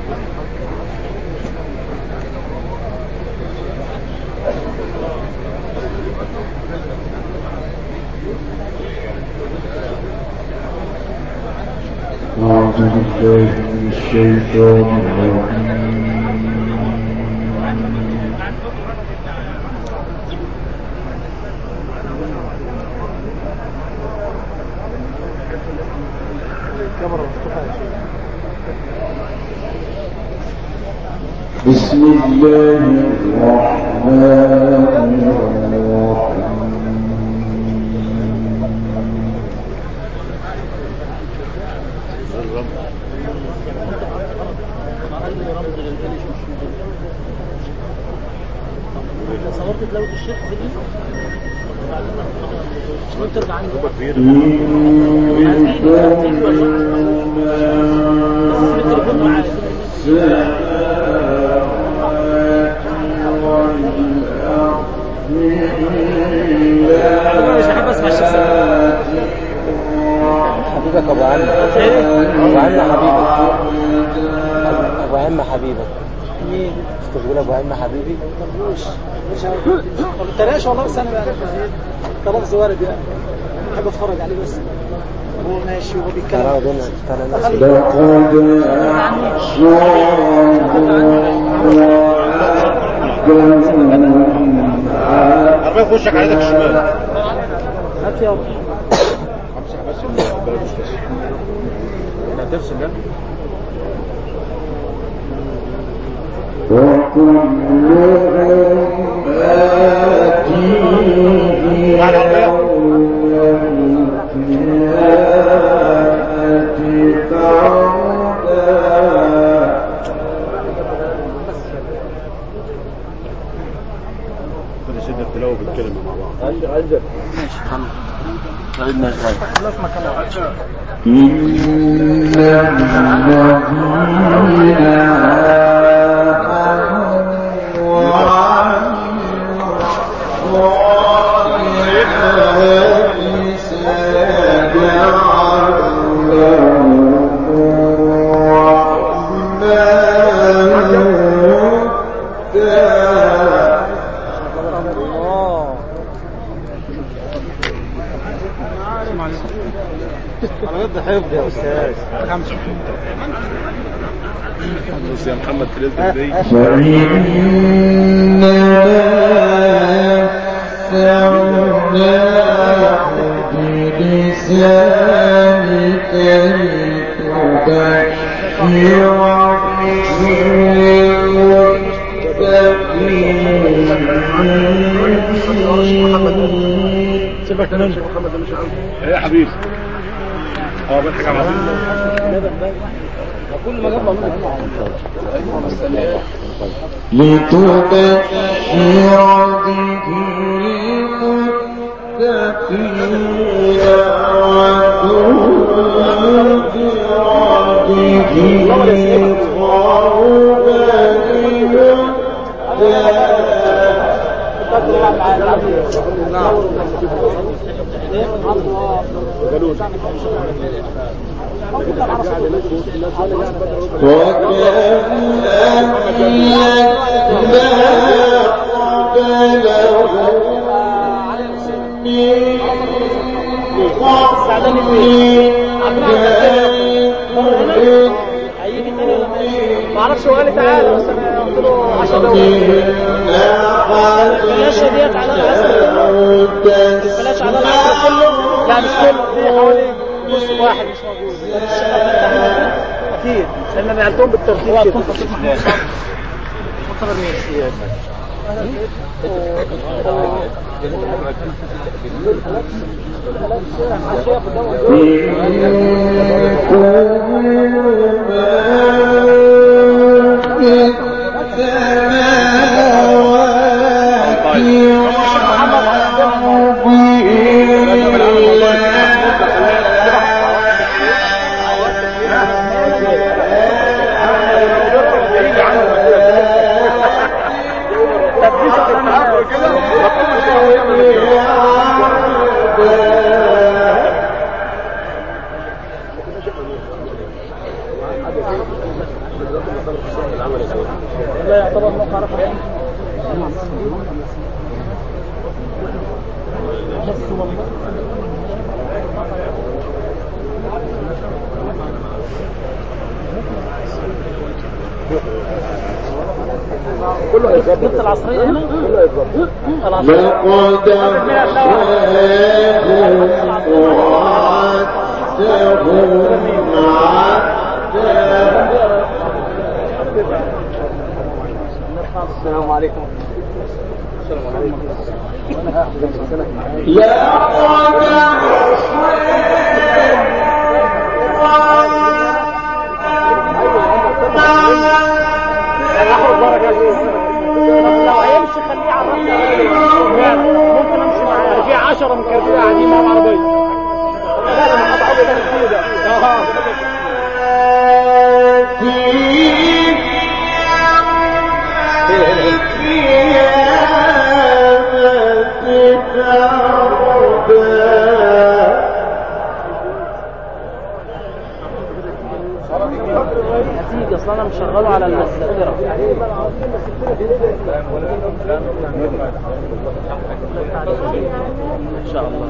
أعوذ بالله من الشيطان الرجيم. بسم الله الرحمن الرحيم. صورت تلاوة الشيخ في دي وترجع عنه مش هحب اسمع الشيخ حبيبك ابو عم ابو عم حبيبك مين؟ مش تقول ابو عم حبيبي؟ مش ما بتريقش والله، بس انا بقى كلفظ وارد يعني بحب اتفرج عليه بس هو ماشي وهو بيتكلم. عربية يخشك على يدك الشمال. هات يا امسح بس البلد مش بس لا تفصل ده. كده شدة التلاوة بالكلمة مع بعض. عندك ماشي خلاص سعيدنا شوية. خلاص ما كان انا قد حفظ يا استاذ يا محمد في الاسم دي سيبك تنام يا محمد ده مش عاوز ايه يا حبيبي بضحك على كل ما جاب منك لتبشر به المتقين وتنذر ما اعرفش هو قال تعالى بس انا قلت له عشان لو بلاش ديت على العصر بلاش على العصر كله، لا مش كله، في حوالي نص واحد مش موجود اكيد لان انا نقلتهم بالترتيب كده. مصطفى مين؟ طبعا موقع رفع يعني بس والله كله جبت العصرية هنا كله يتظبط السلام عليكم. السلام عليكم. لو هيمشي خليه على الرمل ممكن امشي معاه في 10 مكركبين قاعدين مع العربيه لا انا هتعود انا كتير هتيجي اصلا انا مشغله على الذاكره ان شاء الله.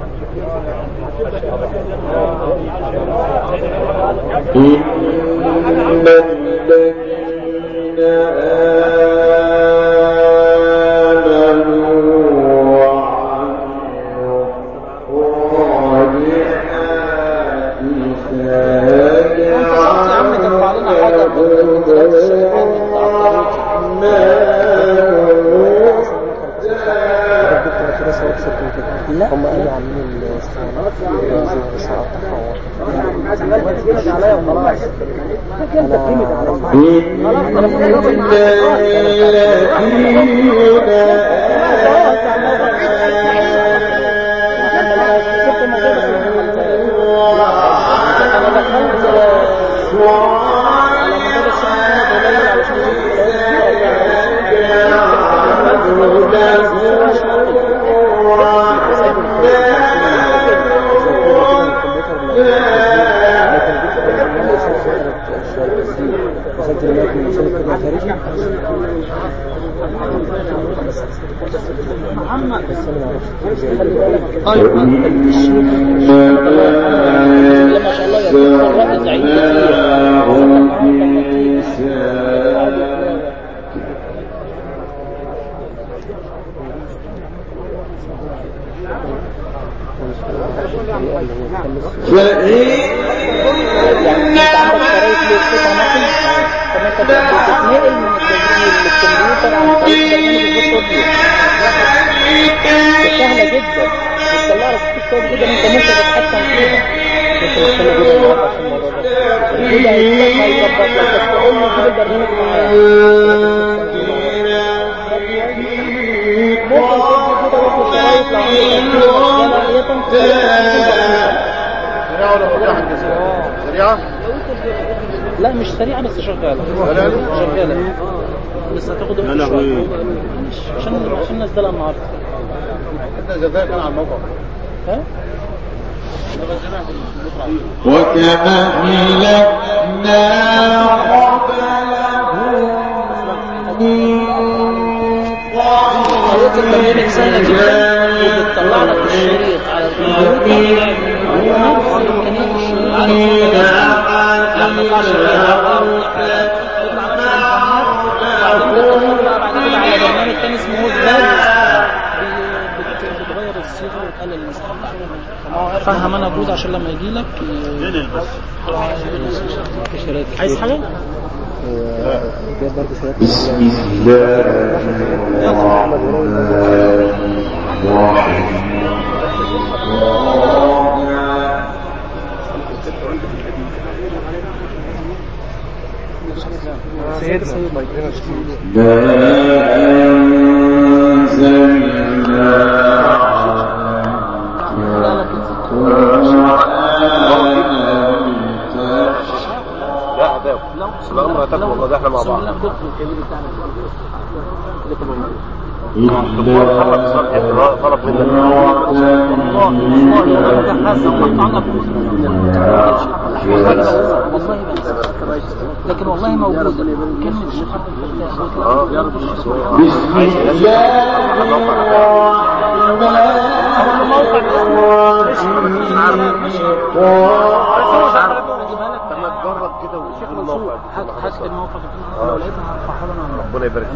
لا هم قالوا عاملين الاسطوانات لا مش سريعة بس شغالة شغالة لسه هتاخد وقت شوية عشان نزلها النهارده. احنا جزاك كان على الموقع ها وكما أهلكنا برنامج سهل جدا وبتطلع لك الشريط على الكمبيوتر لما يطلعش على برنامج تاني اسمه بتغير الصيغه وتقلل المساحه. فهم انا جود عشان لما يجي لك عايز حاجه؟ بسم الله الأمر تكون وضحنا مع بعض. محمد صالح طلب منك والله لكن والله موجود كلمة الشيخ عبد الفتاح حسب الموقف لو لقيتها هرفعها لنا ربنا يبارك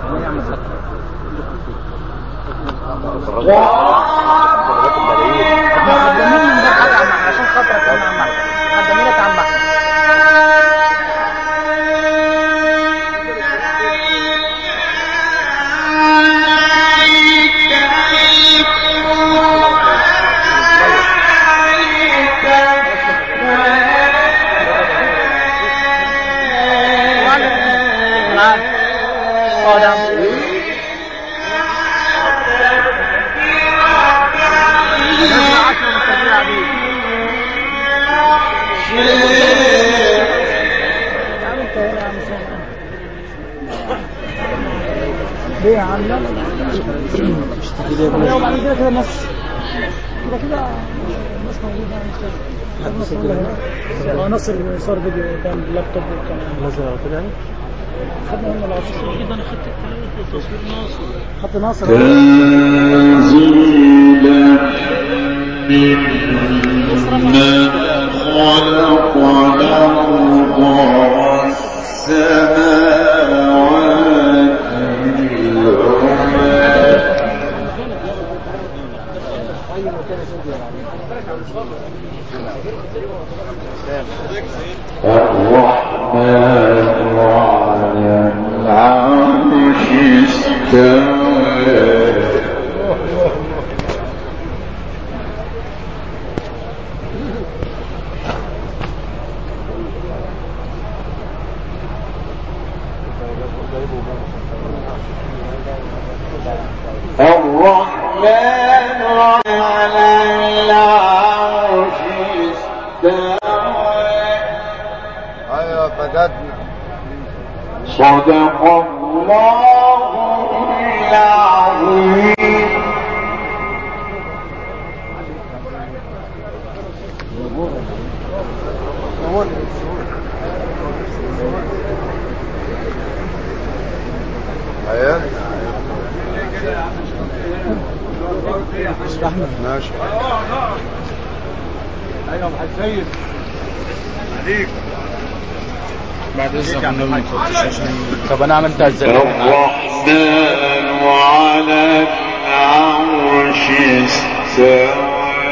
عشان خاطرك يا عم قدمينك عم ليه يا عم؟ لا لا وبعد كده كده الناس كده الناس موجوده نصر صار فيديو كان اللابتوب وكان نزل كده يعني خدنا منه العصر كده انا خدت تصوير ناصر خدت ناصر تنزيلا مما خلق الأرض والسماوات الرحمن على العرش استوى الرحمن على العرش استوى. ايوه فجدنا. صدق الله العظيم. ايوه ماشي. ايوه محمد سيد عليك بعد اذنك. طب انا عملتها ازاي؟ الرحمن على العرش استوى.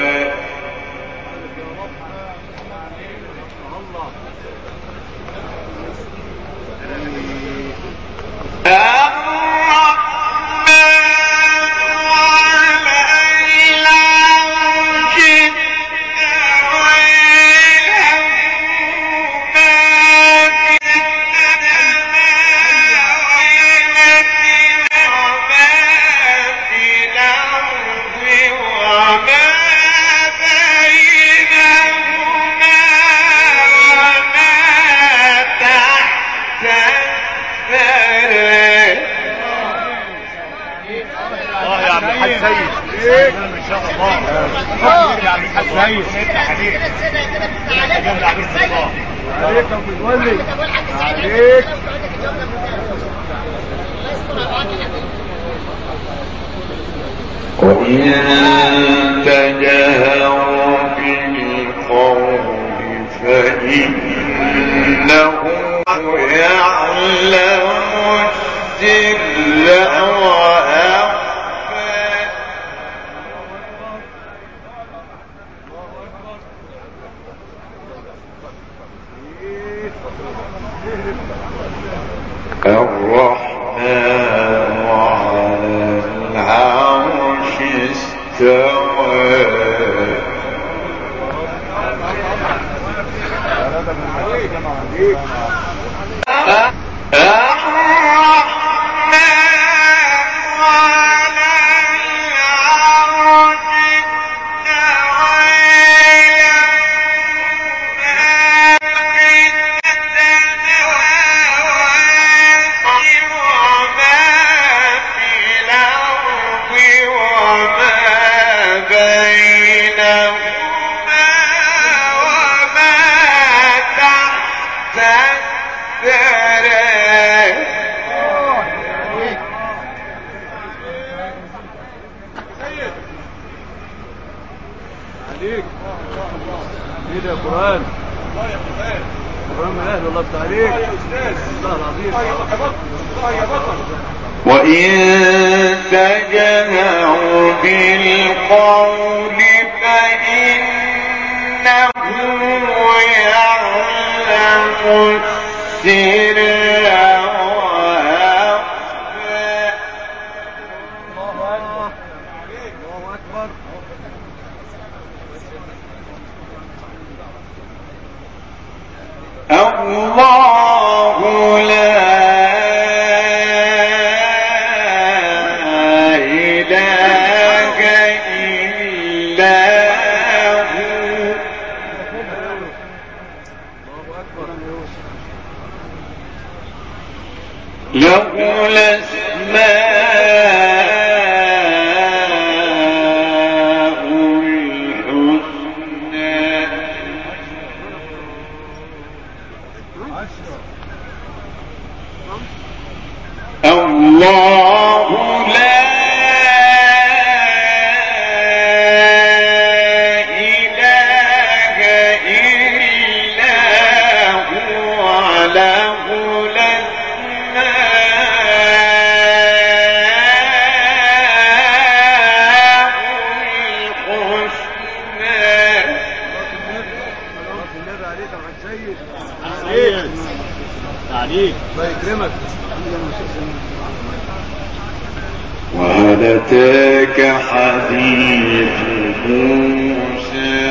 وإن تجهروا بالقول فإنه يعلم السر وأخفى. الرحمن على العرش استوى. بينهما وما عليك ايه ده يا قرآن قرآن من اهل الله عليك الله العظيم وإن تجهروا بالقول فإنه يعلم السر الله لا إله إلا هو له الأسماء الحسنى الله لا إله إلا هو له عليك الله يكرمك وهل أتاك حديث موسى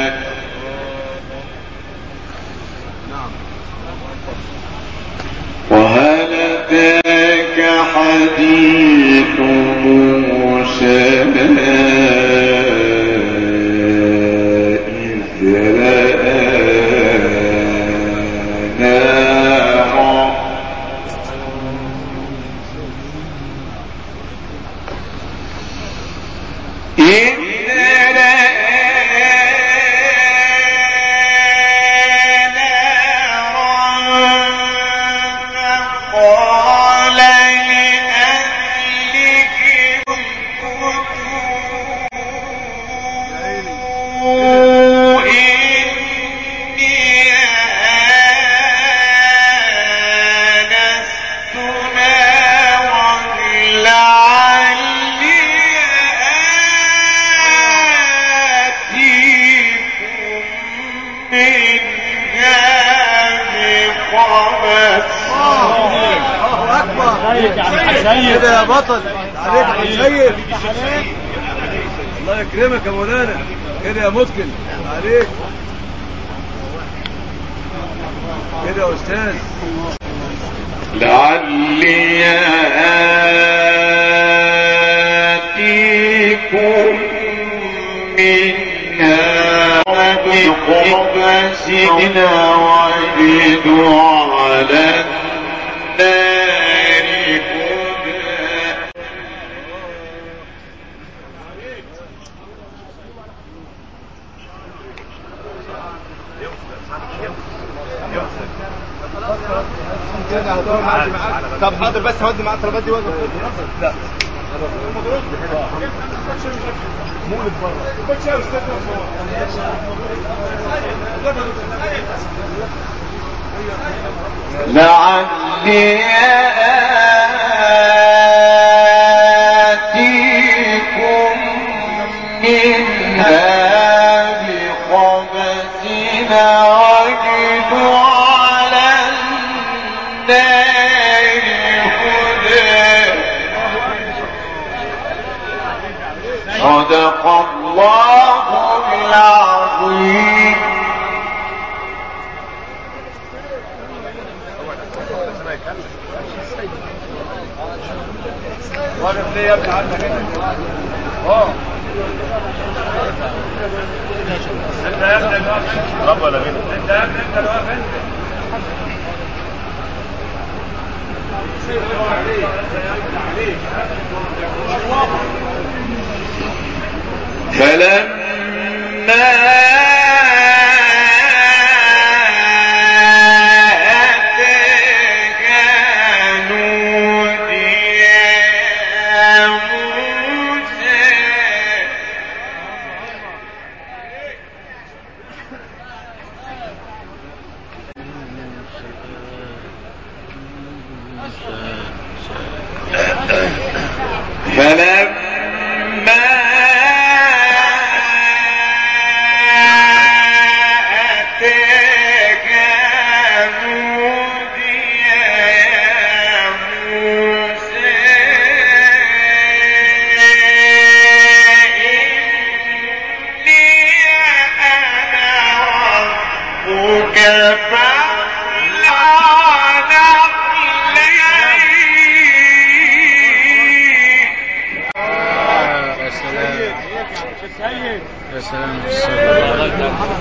وهل أتاك حديث موسى كده يا بطل عليك يا سيد الله يكرمك يا مولانا كده يا متقن عليك كده يا استاذ لعلي آتيكم منها بقبسنا وجد على النار طب حاضر بس هودي معاه الطلبات دي وقف لا مولد بره يا استاذ لعلي آتيكم منها بقبسنا وجد على النار هدى صدق الله العظيم واقف ليه يا ابني عندك انت انت يا ابني الواقف طب ولا مين انت يا ابني انت الواقف انت فلما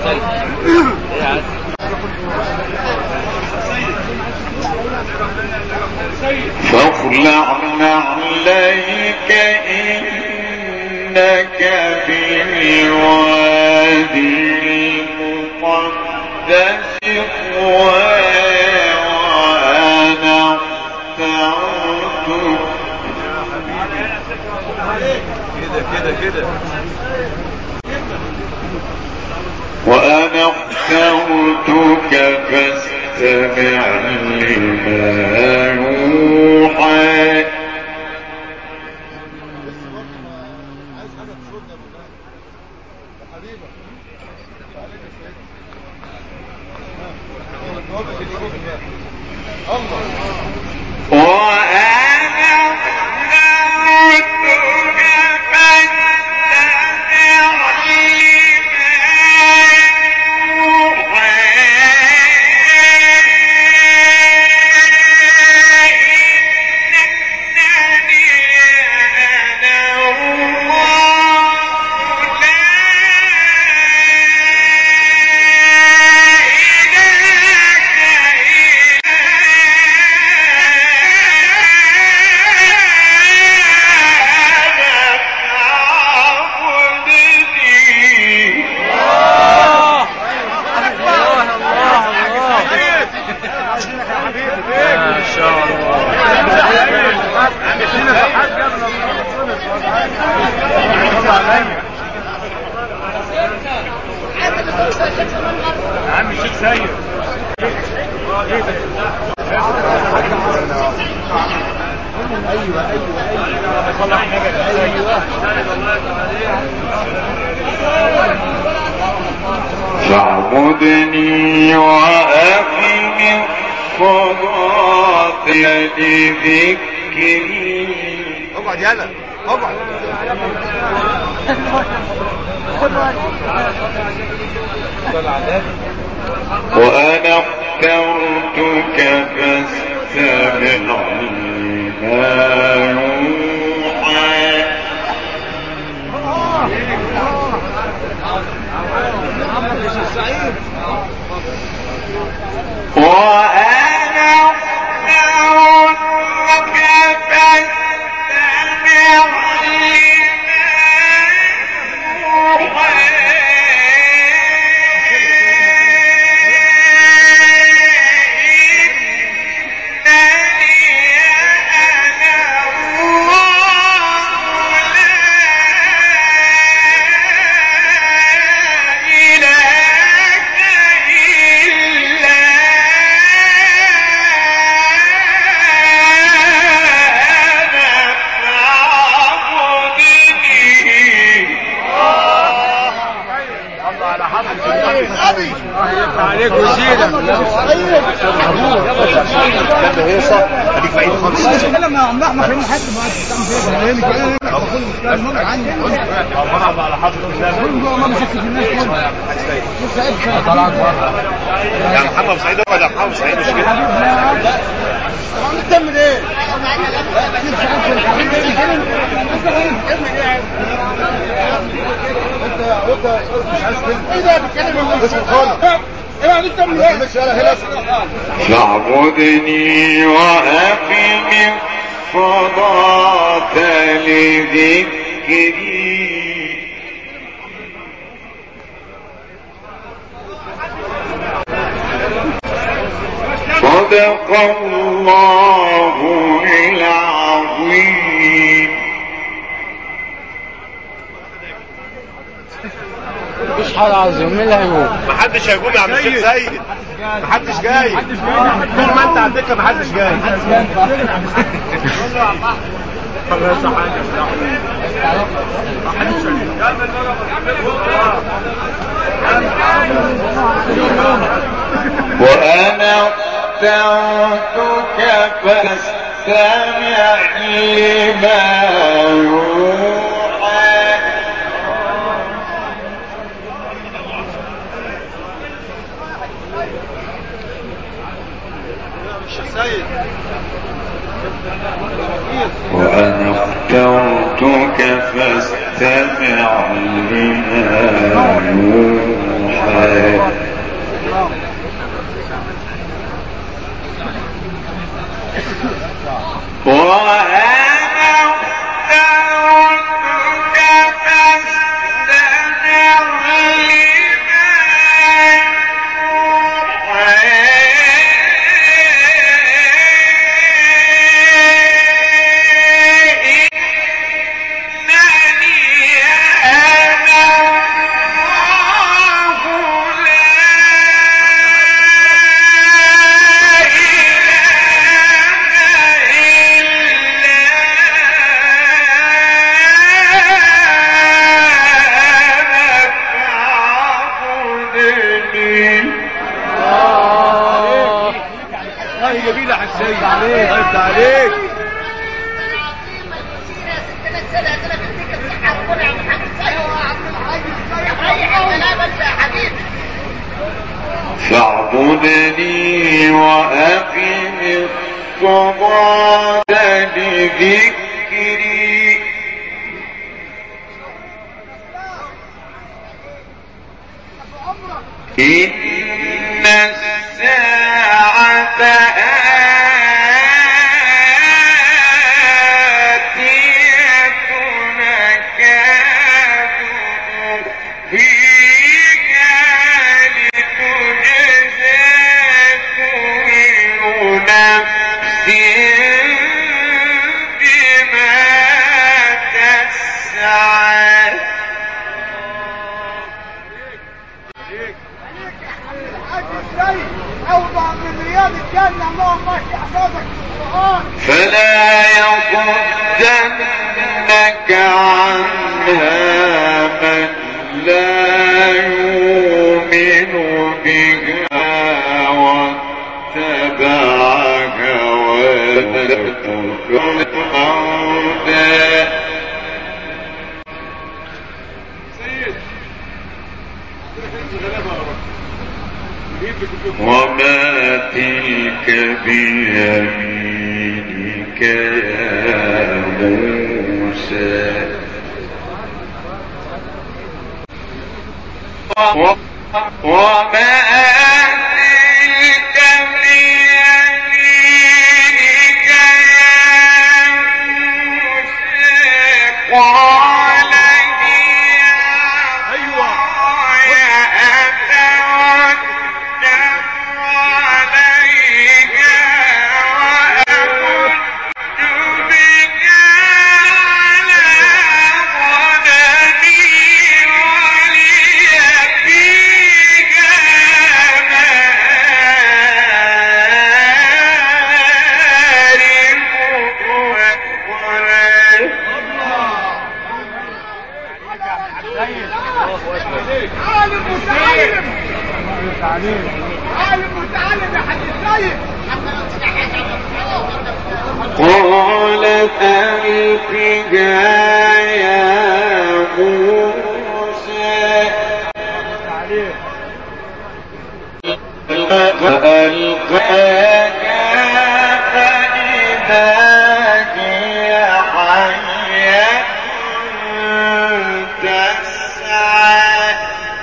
فاخلع عليك إنك بالوادي المقدس وأنا اخترتك كده وأنا اخترتك فاستمع لما يوحى فاعبدني وأقم الصلاة لذكري اقعد يلا اقعد وأنا اخترتك فاستمع لما يوحى وأنا اخترتك فاستمع عليك وزيدة هي صح هديك بعيد خالص انا ما خليني حد ما على حظ ما مسكت الناس طلعت يعني محمد سعيد ولا محمد سعيد مش كده بتعمل ايه انت مش عايز كلمه ايه ده بتتكلم اسمه خالص فاعبدني وأقم الصلاة لذكري صدق الله العظيم. مفيش حاجة عظيم، مين اللي هيقوم؟ محدش هيقوم يا عم الشيخ سيد، محدش جاي طول ما انت على الدكه محدش جاي. وأنا اخترتك فاستمع لما يوحى. وأنا اخترتك فاستمع لما يوحى. الله جميلة حسين عليك عليك فاعبدني وأقم الصلاة لذكري إن الساعة آتية نكاد فيها لتجزى كل نفس بما تسعى. فلا يصدنك عنها من لا يؤمن بها واتبع هواه وما تلك بيمينك يا موسى وما تلك بيمينك يا موسى قال قال ألقها يا موسى فألقاها فإذا هي حية تسعى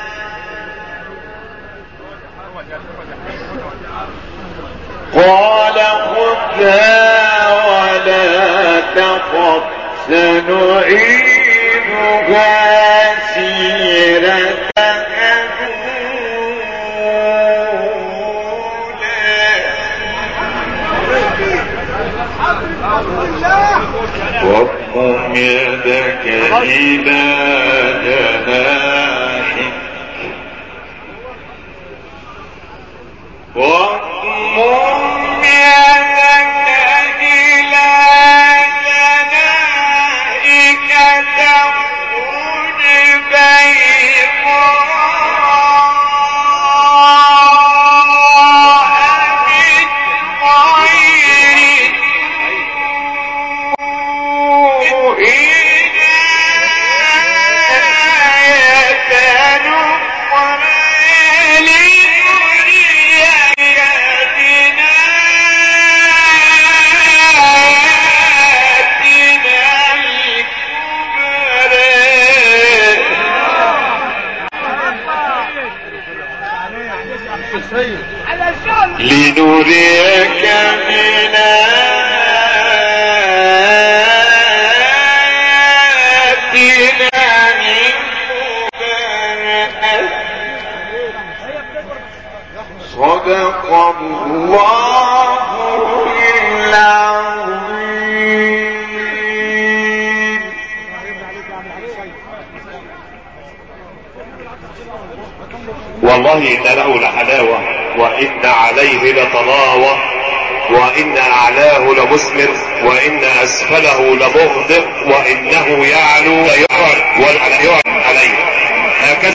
قال خذها ولا تخف سنعيدها سيرتها واضم يدك إلى جناحك واضم يدك إلى جناحك تخرج بيضاء من غير لنريك من آياتنا صدق الله العظيم. والله إن له لحلاوة وإن عليه لطلاوة وإن أعلاه لمثمر وإن أسفله لمغدق وإنه يعلو لا يعلى ولا يعلى عليه. هكذا